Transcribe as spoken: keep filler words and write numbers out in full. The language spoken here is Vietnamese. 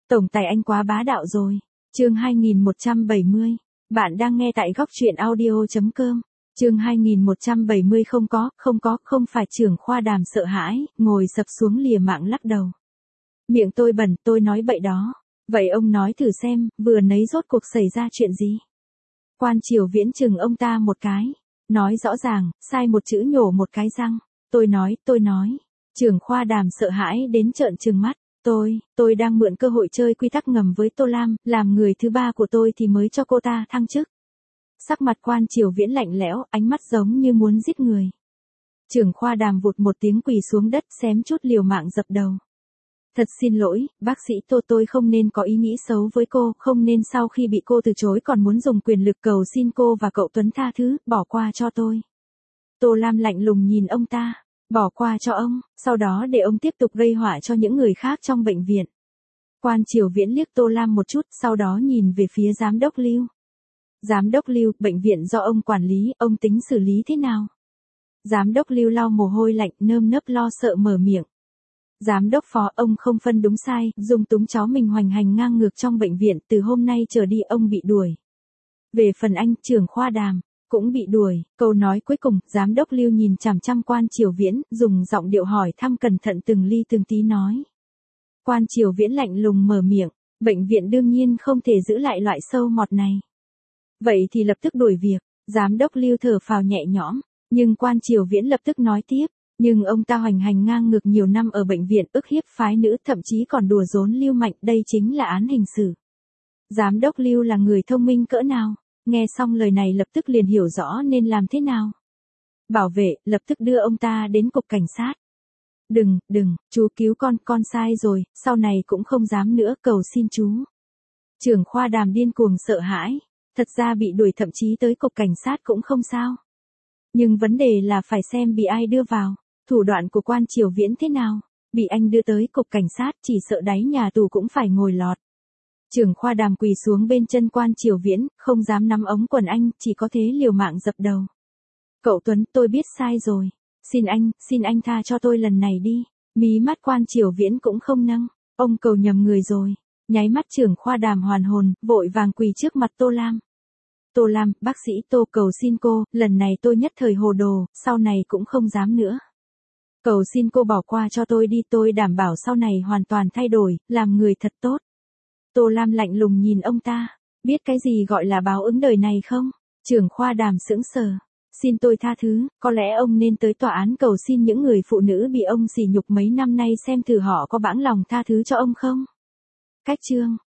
Tổng tài anh quá bá đạo rồi. Chương hai nghìn một trăm bảy mươi. Bạn đang nghe tại góc truyện audio chấm com. Chương hai nghìn một trăm bảy mươi không có, không có, không phải trưởng khoa Đàm sợ hãi, ngồi sập xuống lìa mạng lắc đầu. Miệng tôi bẩn, tôi nói bậy đó. Vậy ông nói thử xem, vừa nấy rốt cuộc xảy ra chuyện gì? Quan Triều Viễn chừng ông ta một cái. Nói rõ ràng, sai một chữ nhổ một cái răng. Tôi nói, tôi nói. Trưởng khoa Đàm sợ hãi đến trợn trừng mắt. Tôi, tôi đang mượn cơ hội chơi quy tắc ngầm với Tô Lam, làm người thứ ba của tôi thì mới cho cô ta thăng chức. Sắc mặt Quan Triều Viễn lạnh lẽo, ánh mắt giống như muốn giết người. Trưởng khoa Đàm vụt một tiếng quỳ xuống đất xém chút liều mạng dập đầu. Thật xin lỗi, bác sĩ Tô, tôi không nên có ý nghĩ xấu với cô, không nên sau khi bị cô từ chối còn muốn dùng quyền lực cầu xin cô và cậu Tuấn tha thứ, bỏ qua cho tôi. Tô Lam lạnh lùng nhìn ông ta. Bỏ qua cho ông, sau đó để ông tiếp tục gây họa cho những người khác trong bệnh viện. Quan Triều Viễn liếc Tô Lam một chút, sau đó nhìn về phía giám đốc Lưu. Giám đốc Lưu, bệnh viện do ông quản lý, ông tính xử lý thế nào? Giám đốc Lưu lau mồ hôi lạnh, nơm nớp lo sợ mở miệng. Giám đốc Phó, ông không phân đúng sai, dung túng cháu mình hoành hành ngang ngược trong bệnh viện, từ hôm nay trở đi ông bị đuổi. Về phần anh, trưởng khoa Đàm, cũng bị đuổi. Câu nói cuối cùng, giám đốc Lưu nhìn chằm chằm Quan Triều Viễn, dùng giọng điệu hỏi thăm cẩn thận từng ly từng tí nói. Quan Triều Viễn lạnh lùng mở miệng, bệnh viện đương nhiên không thể giữ lại loại sâu mọt này. Vậy thì lập tức đuổi việc. Giám đốc Lưu thở phào nhẹ nhõm, nhưng Quan Triều Viễn lập tức nói tiếp, nhưng ông ta hoành hành ngang ngược nhiều năm ở bệnh viện, ức hiếp phái nữ, thậm chí còn đùa giỡn Lưu Mạnh, đây chính là án hình sự. Giám đốc Lưu là người thông minh cỡ nào? Nghe xong lời này lập tức liền hiểu rõ nên làm thế nào. Bảo vệ, lập tức đưa ông ta đến cục cảnh sát. Đừng, đừng, chú cứu con, con sai rồi, sau này cũng không dám nữa, cầu xin chú. Trưởng khoa Đàm điên cuồng sợ hãi, thật ra bị đuổi thậm chí tới cục cảnh sát cũng không sao. Nhưng vấn đề là phải xem bị ai đưa vào, thủ đoạn của Quan Triều Viễn thế nào, bị anh đưa tới cục cảnh sát chỉ sợ đáy nhà tù cũng phải ngồi lọt. Trưởng khoa Đàm quỳ xuống bên chân Quan Triều Viễn, không dám nắm ống quần anh, chỉ có thế liều mạng dập đầu. Cậu Tuấn, tôi biết sai rồi. Xin anh, xin anh tha cho tôi lần này đi. Mí mắt Quan Triều Viễn cũng không nâng. Ông cầu nhầm người rồi. Nháy mắt trưởng khoa Đàm hoàn hồn, vội vàng quỳ trước mặt Tô Lam. Tô Lam, bác sĩ Tô, cầu xin cô, lần này tôi nhất thời hồ đồ, sau này cũng không dám nữa. Cầu xin cô bỏ qua cho tôi đi, tôi đảm bảo sau này hoàn toàn thay đổi, làm người thật tốt. Tô Lam lạnh lùng nhìn ông ta, biết cái gì gọi là báo ứng đời này không? Trưởng khoa Đàm sững sờ. Xin tôi tha thứ, có lẽ ông nên tới tòa án cầu xin những người phụ nữ bị ông sỉ nhục mấy năm nay xem thử họ có bãng lòng tha thứ cho ông không? Cách chương.